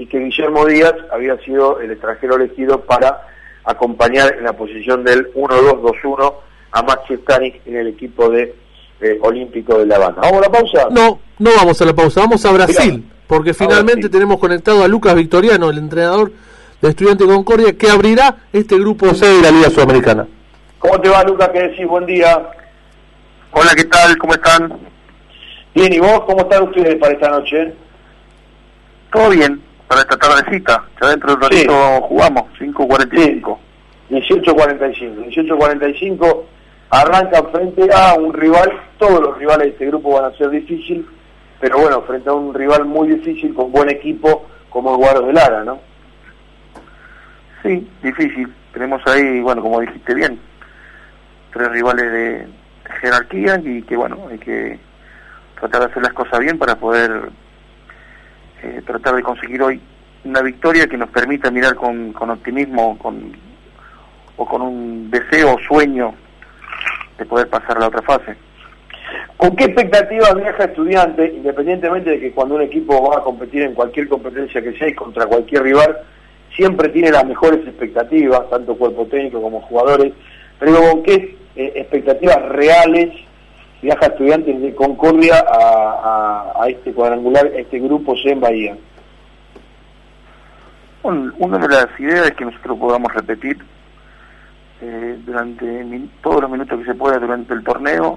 que Guillermo Díaz había sido el extranjero elegido para acompañar en la posición del 1-2-2-1 a Maxi Stanic en el equipo de Olímpico de La Habana. ¿Vamos a la pausa? No vamos a la pausa, vamos a Brasil, porque finalmente tenemos conectado a Lucas Victoriano, el entrenador de Estudiantes de Concordia, que abrirá este grupo C de la Liga Sudamericana. ¿Cómo te va, Lucas? ¿Qué decís? Buen día. Hola, ¿qué tal? ¿Cómo están? Bien, ¿y vos? ¿Cómo están ustedes para esta noche? Todo bien, para esta tardecita. Ya dentro del ratito jugamos, 5:45. Sí, 18:45 arranca frente a un rival. Todos los rivales de este grupo van a ser difíciles, pero bueno, frente a un rival muy difícil, con buen equipo, como el Guaros de Lara, ¿no? Sí, difícil. Tenemos ahí, bueno, como dijiste bien, 3 rivales de jerarquía y que, bueno, hay que tratar de hacer las cosas bien para poder tratar de conseguir hoy una victoria que nos permita mirar con optimismo o con un deseo o sueño de poder pasar a la otra fase. ¿Con qué expectativas viaja Estudiante, independientemente de que cuando un equipo va a competir en cualquier competencia que sea y contra cualquier rival, siempre tiene las mejores expectativas, tanto cuerpo técnico como jugadores, pero con qué expectativas reales viaja Estudiantes de Concordia a este cuadrangular, a este grupo C en Bahía? Bueno, una de las ideas es que nosotros podamos repetir durante todos los minutos que se pueda durante el torneo,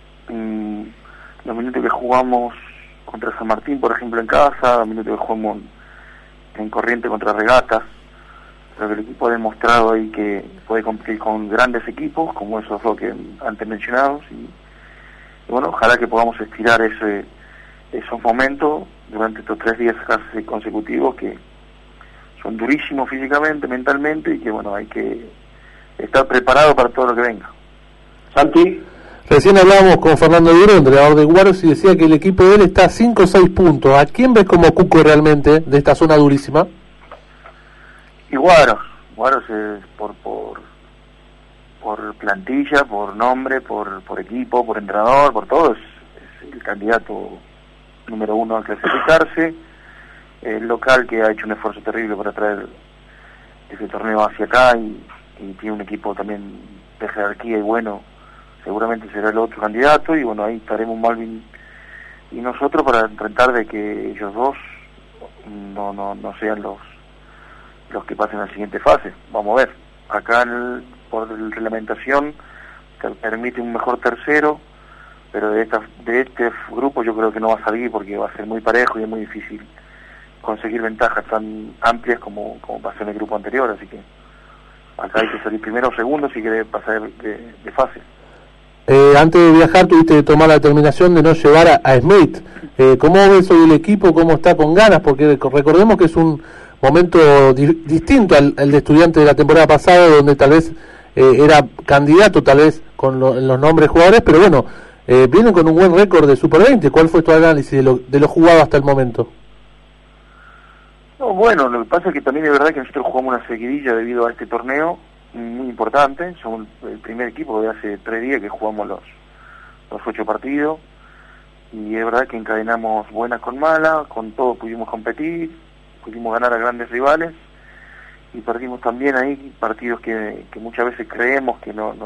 los minutos que jugamos contra San Martín, por ejemplo, en casa, los minutos que jugamos en Corriente contra Regatas. Creo que el equipo ha demostrado ahí que puede competir con grandes equipos, como esos dos que antes mencionados, y bueno, ojalá que podamos estirar esos momentos durante estos 3 días casi consecutivos que son durísimos físicamente, mentalmente, y que bueno, hay que estar preparado para todo lo que venga. Santi. Recién hablábamos con Fernando Duro, entrenador de Guaros, y decía que el equipo de él está a 5 o 6 puntos. ¿A quién ves como cuco realmente de esta zona durísima? Y Guaros es por plantilla, por nombre, por equipo, por entrenador, por todo, es el candidato número 1 a clasificarse, el local que ha hecho un esfuerzo terrible para traer ese torneo hacia acá y tiene un equipo también de jerarquía y bueno, seguramente será el otro candidato y bueno, ahí estaremos Malvin y nosotros para tratar de que ellos dos no sean los que pasen a la siguiente fase. Vamos a ver, acá por la reglamentación te permite un mejor tercero, pero de este grupo yo creo que no va a salir porque va a ser muy parejo y es muy difícil conseguir ventajas tan amplias como pasó en el grupo anterior, así que acá hay que salir primero o segundo si quiere pasar de fase. Antes de viajar tuviste que tomar la determinación de no llevar a Smith. ¿Cómo ves hoy el equipo? ¿Cómo está con ganas? Porque recordemos que es un momento distinto al de Estudiantes de la temporada pasada, donde tal vez era candidato tal vez con los nombres jugadores, pero bueno, vienen con un buen récord de Super 20. ¿Cuál fue tu análisis de lo jugado hasta el momento? No, bueno, lo que pasa es que también es verdad que nosotros jugamos una seguidilla debido a este torneo muy importante. Somos el primer equipo de hace 3 días que jugamos los 8 partidos y es verdad que encadenamos buenas con malas, con todo pudimos competir, pudimos ganar a grandes rivales y perdimos también ahí partidos que muchas veces creemos que no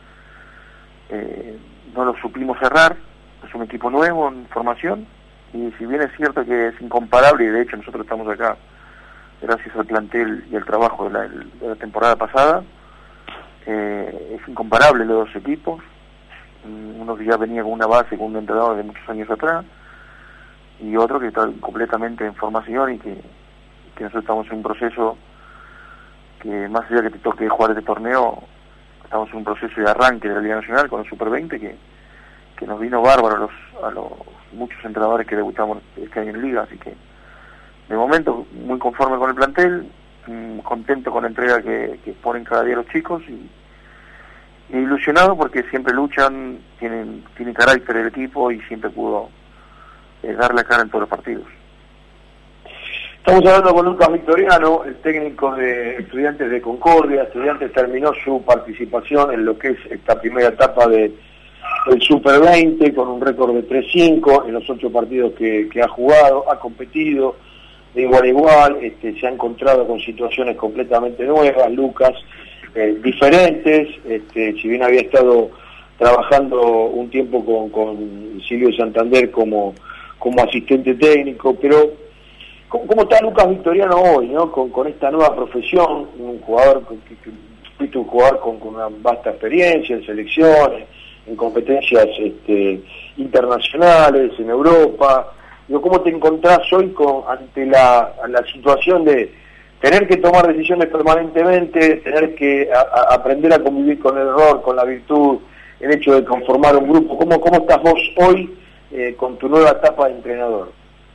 lo supimos cerrar. Es un equipo nuevo en formación y si bien es cierto que es incomparable y de hecho nosotros estamos acá gracias al plantel y al trabajo de la temporada pasada, es incomparable los 2 equipos, uno que ya venía con una base, con un entrenador de muchos años atrás y otro que está completamente en formación y que nosotros estamos en un proceso que más allá que te toque jugar este torneo, estamos en un proceso de arranque de la Liga Nacional con el Super 20 que nos vino bárbaro a los muchos entrenadores que debutamos este año en Liga, así que de momento muy conforme con el plantel, contento con la entrega que ponen cada día los chicos y ilusionado porque siempre luchan, tiene carácter el equipo y siempre pudo dar la cara en todos los partidos. Estamos hablando con Lucas Victoriano, el técnico de Estudiantes de Concordia. Estudiantes terminó su participación en lo que es esta primera etapa del Super 20 con un récord de 3-5 en los 8 partidos que ha jugado, ha competido, de igual a igual, se ha encontrado con situaciones completamente nuevas, Lucas, diferentes, si bien había estado trabajando un tiempo con Silvio Santander como asistente técnico, pero ¿cómo está Lucas Victoriano hoy, ¿no? Con esta nueva profesión, un jugador con una vasta experiencia en selecciones, en competencias internacionales, en Europa? Digo, ¿cómo te encontrás hoy ante la situación de tener que tomar decisiones permanentemente, tener que aprender a convivir con el error, con la virtud, el hecho de conformar un grupo? ¿Cómo estás vos hoy con tu nueva etapa de entrenador?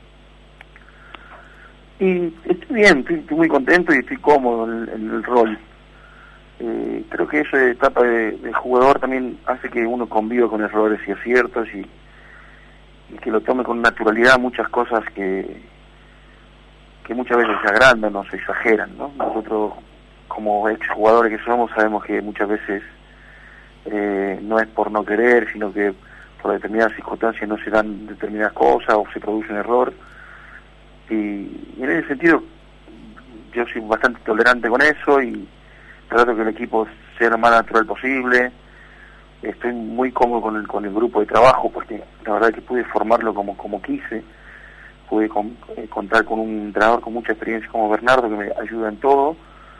Y estoy bien, estoy muy contento y estoy cómodo en el rol. Creo que esa etapa de jugador también hace que uno conviva con errores y aciertos y que lo tome con naturalidad muchas cosas que muchas veces se agrandan o se exageran, ¿no? Nosotros, como exjugadores que somos, sabemos que muchas veces no es por no querer, sino que por determinadas circunstancias no se dan determinadas cosas o se produce un error. Y en ese sentido, yo soy bastante tolerante con eso y trato que el equipo sea lo más natural posible. Estoy muy cómodo con el grupo de trabajo porque la verdad es que pude formarlo como quise. Pude contar con un entrenador con mucha experiencia como Bernardo, que me ayuda en todo,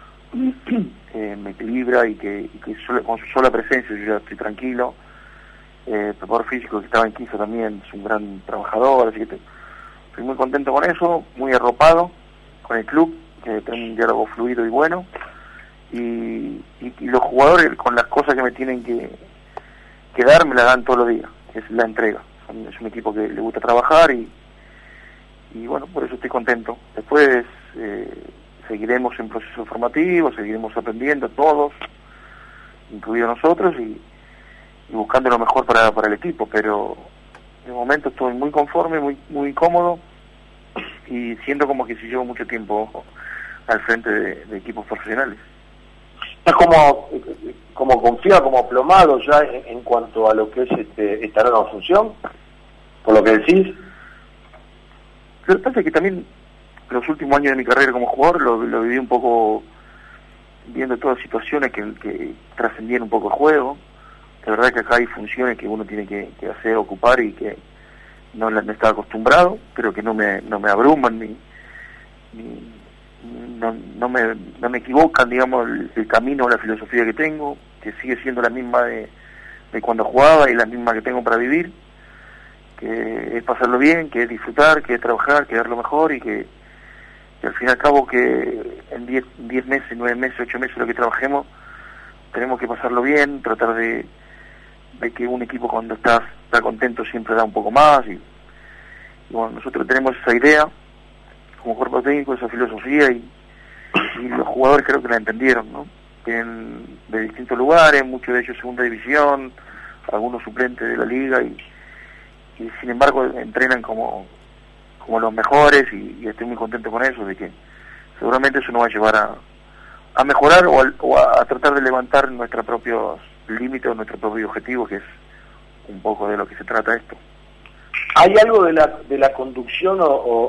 me equilibra y que con su sola presencia yo ya estoy tranquilo. El preparador físico que estaba en Quito también es un gran trabajador, así que estoy muy contento con eso, muy arropado con el club, que tengo un diálogo fluido y bueno, y los jugadores con las cosas que me tienen que dar me las dan todos los días, es la entrega. Es un equipo que le gusta trabajar y bueno, por eso estoy contento. Después seguiremos en proceso formativo, seguiremos aprendiendo todos, incluidos nosotros, y buscando lo mejor para el equipo, pero de momento estoy muy conforme, muy cómodo, y siento como que si llevo mucho tiempo al frente de equipos profesionales. ¿Estás como confiado, como aplomado ya en cuanto a lo que es esta nueva función, por lo que decís? Lo que pasa es que también los últimos años de mi carrera como jugador lo viví un poco viendo todas situaciones que trascendían un poco el juego. La verdad es que acá hay funciones que uno tiene que hacer, ocupar y que no estaba acostumbrado, pero que no me abruman no me equivocan, digamos, el camino o la filosofía que tengo, que sigue siendo la misma de cuando jugaba y la misma que tengo para vivir, que es pasarlo bien, que es disfrutar, que es trabajar, que es dar lo mejor y que al fin y al cabo que en 10 meses, 9 meses, 8 meses lo que trabajemos, tenemos que pasarlo bien, tratar de que un equipo cuando está contento siempre da un poco más y bueno, nosotros tenemos esa idea como cuerpo técnico, esa filosofía y los jugadores creo que la entendieron, ¿no? Vienen de distintos lugares, muchos de ellos segunda división, algunos suplentes de la liga y sin embargo entrenan como los mejores y estoy muy contento con eso, de que seguramente eso nos va a llevar a mejorar o a tratar de levantar nuestros propios límites o nuestro propio objetivo, que es un poco de lo que se trata esto. ¿Hay algo de la conducción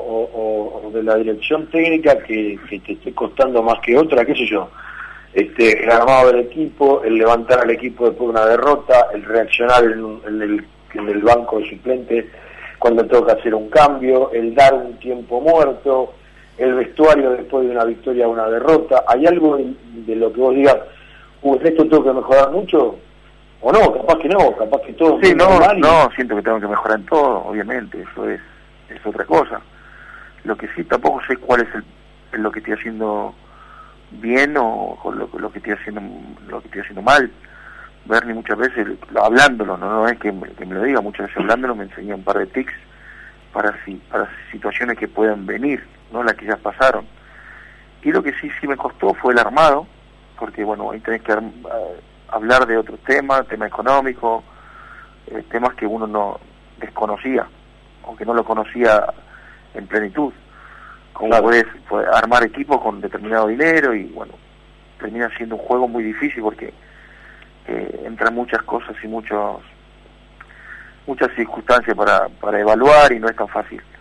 o de la dirección técnica que te esté costando más que otra? ¿Qué sé yo? El armado del equipo, el levantar al equipo después de una derrota, el reaccionar en el banco de suplentes cuando toca hacer un cambio, el dar un tiempo muerto, el vestuario después de una victoria o una derrota. ¿Hay algo de lo que vos digas, en esto tengo que mejorar mucho? ¿O no? Capaz que no, capaz que todo... Sí, no, siento que tengo que mejorar en todo, obviamente, eso es otra cosa. Lo que sí, tampoco sé cuál es lo que estoy haciendo bien o lo que estoy haciendo mal. Bernie muchas veces, hablándolo, no es que me lo diga, muchas veces hablándolo me enseñó un par de tics para situaciones que puedan venir, no las que ya pasaron. Y lo que sí me costó fue el armado, porque bueno, ahí tenés que hablar de otros temas económicos, temas que uno no desconocía, aunque no lo conocía en plenitud. Como puedes armar equipo con determinado dinero y bueno, termina siendo un juego muy difícil porque entran muchas cosas y muchas circunstancias para evaluar y no es tan fácil.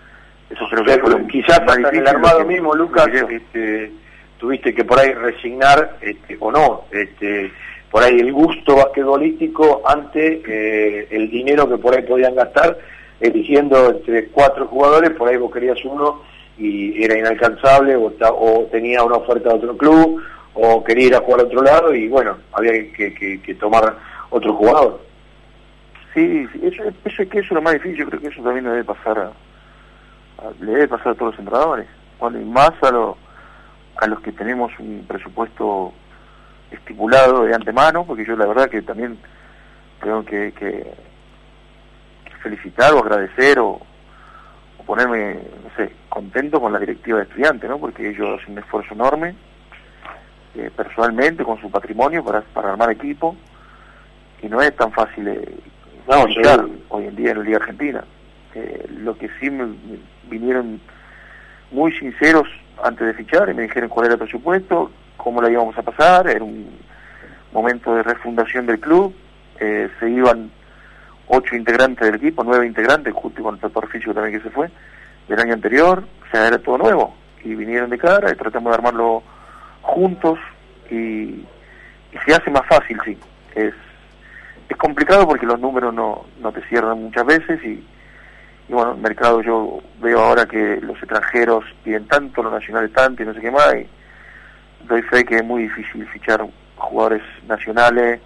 Eso creo que fue quizás hasta en el armado mismo, Lucas, tuviste que por ahí resignar, o no, por ahí el gusto basquetbolístico ante el dinero que por ahí podían gastar, eligiendo entre 4 jugadores, por ahí vos querías uno y era inalcanzable, o tenía una oferta de otro club, o quería ir a jugar a otro lado, y bueno, había que tomar otro jugador. Sí, eso es lo más difícil. Yo creo que eso también le debe pasar a todos los entrenadores, y más a los que tenemos un presupuesto estipulado de antemano, porque yo la verdad que también tengo que felicitar o agradecer o ponerme, no sé, contento con la directiva de Estudiantes, ¿no? Porque ellos hacen un esfuerzo enorme, personalmente, con su patrimonio para armar equipo, y no es tan fácil fichar hoy en día en la Liga Argentina. Lo que sí me vinieron muy sinceros antes de fichar y me dijeron cuál era el presupuesto, cómo la íbamos a pasar. Era un momento de refundación del club, se iban 8 integrantes del equipo, 9 integrantes, justo con el preparador físico también que se fue del año anterior, o sea, era todo nuevo, y vinieron de cara y tratamos de armarlo juntos, y se hace más fácil, sí. Es complicado porque los números no te cierran muchas veces, y bueno, el mercado, yo veo ahora que los extranjeros piden tanto, los nacionales tanto y no sé qué más, y doy fe que es muy difícil fichar jugadores nacionales,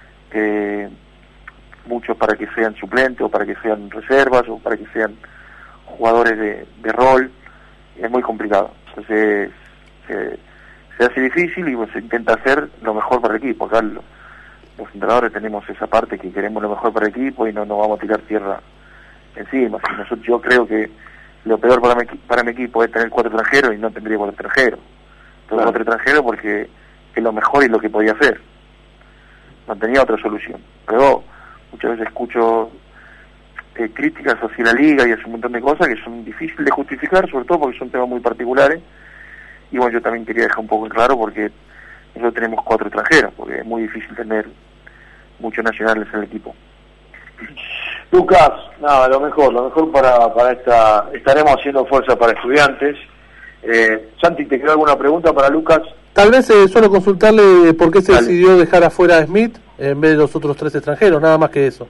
muchos para que sean suplentes, o para que sean reservas, o para que sean jugadores de rol. Es muy complicado. Entonces se hace difícil, y pues, se intenta hacer lo mejor para el equipo. Acá los entrenadores tenemos esa parte que queremos lo mejor para el equipo y no vamos a tirar tierra encima. Yo creo que lo peor para mi equipo es tener 4 extranjeros, y no tendría 4 extranjeros. Tengo 4 extranjeros porque es lo mejor y lo que podía hacer. No tenía otra solución. Pero muchas veces escucho críticas hacia la liga y hacia un montón de cosas que son difíciles de justificar, sobre todo porque son temas muy particulares. Y bueno, yo también quería dejar un poco en claro porque nosotros tenemos 4 extranjeros, porque es muy difícil tener muchos nacionales en el equipo. Lucas, nada, lo mejor para estaremos haciendo fuerza para Estudiantes. Santi, ¿te queda alguna pregunta para Lucas? Tal vez solo consultarle por qué se decidió dejar afuera a Smith en vez de los otros 3 extranjeros, nada más que eso.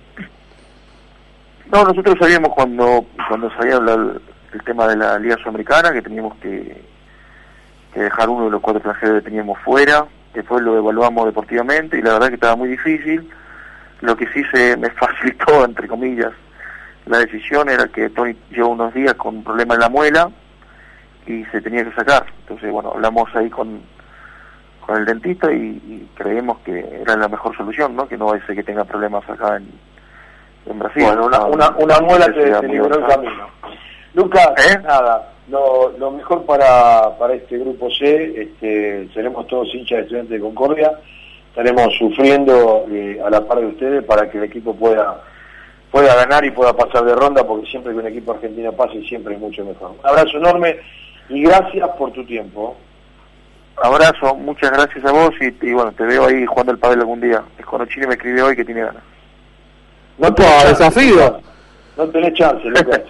No, nosotros sabíamos cuando salía el tema de la Liga Sudamericana que teníamos que dejar uno de los 4 extranjeros que teníamos fuera. Después lo evaluamos deportivamente y la verdad que estaba muy difícil. Lo que sí se me facilitó, entre comillas, la decisión era que Tony llevó unos días con un problema en la muela y se tenía que sacar. Entonces, bueno, hablamos ahí con el dentista y creemos que era la mejor solución, ¿no? Que no va a ser que tenga problemas acá en Brasil. Bueno, una muela te liberó el camino. Lucas, nada, lo mejor para este grupo C, seremos todos hinchas de Estudiantes de Concordia, estaremos sufriendo a la par de ustedes para que el equipo pueda ganar y pueda pasar de ronda, porque siempre que un equipo argentino pase siempre es mucho mejor. Un abrazo enorme y gracias por tu tiempo. Abrazo, muchas gracias a vos y bueno, te veo ahí jugando el pádel algún día. Esconocini me escribió hoy que tiene ganas. No tenés desafío. No tenés chance, Lucas.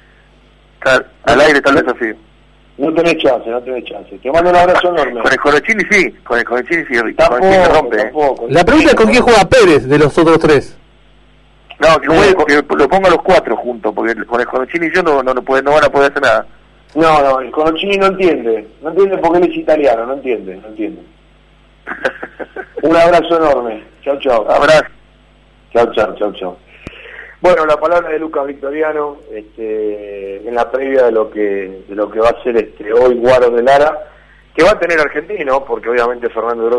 Al aire está el desafío. No tenés chance. Te mando un abrazo enorme. Con el Esconocini sí, con el Esconocini sí. Tampoco. La pregunta es con quién juega Pérez de los otros 3. No, que lo ponga a los 4 juntos, porque con el Esconocini y yo no van a poder hacer nada. No, el Conocini no entiende porque él es italiano, no entiende. Un abrazo enorme. Chau. Abrazo. Chau. Bueno, la palabra de Lucas Victoriano, en la previa de lo que va a ser hoy Guaro de Lara, que va a tener argentino, porque obviamente Fernando Grosso